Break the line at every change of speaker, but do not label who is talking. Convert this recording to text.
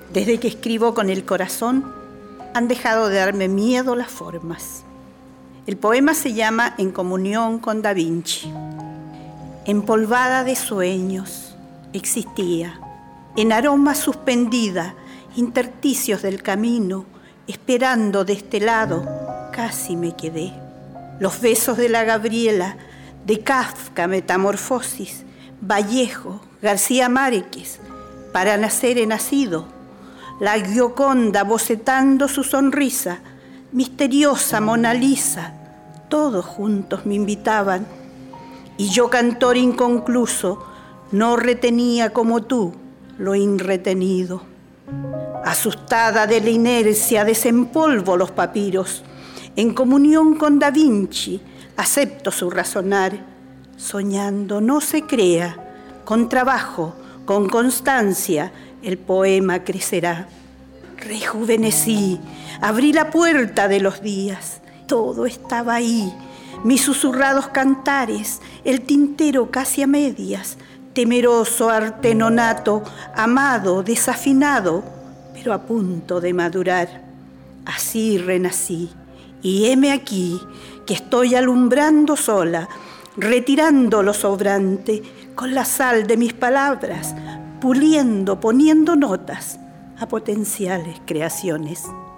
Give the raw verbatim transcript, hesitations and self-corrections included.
Desde que escribo con el corazón, han dejado de darme miedo las formas. El poema se llama En comunión con Da Vinci. Empolvada de sueños, existía, en aroma suspendida, intersticios del camino, esperando de este lado, casi me quedé. Los besos de la Gabriela, de Kafka, Metamorfosis, Vallejo, García Márquez, para nacer he nacido. La Gioconda bocetando su sonrisa, misteriosa Mona Lisa, todos juntos me invitaban. Y yo, cantor inconcluso, no retenía como tú lo inretenido. Asustada de la inercia, desempolvo los papiros. En comunión con Da Vinci, acepto su razonar. Soñando no se crea, con trabajo, con constancia, el poema crecerá. Rejuvenecí, abrí la puerta de los días. Todo estaba ahí, mis susurrados cantares, el tintero casi a medias, temeroso arte nonato, amado, desafinado, pero a punto de madurar. Así renací, y heme aquí, que estoy alumbrando sola, retirando lo sobrante, con la sal de mis palabras, puliendo, poniendo notas a potenciales creaciones.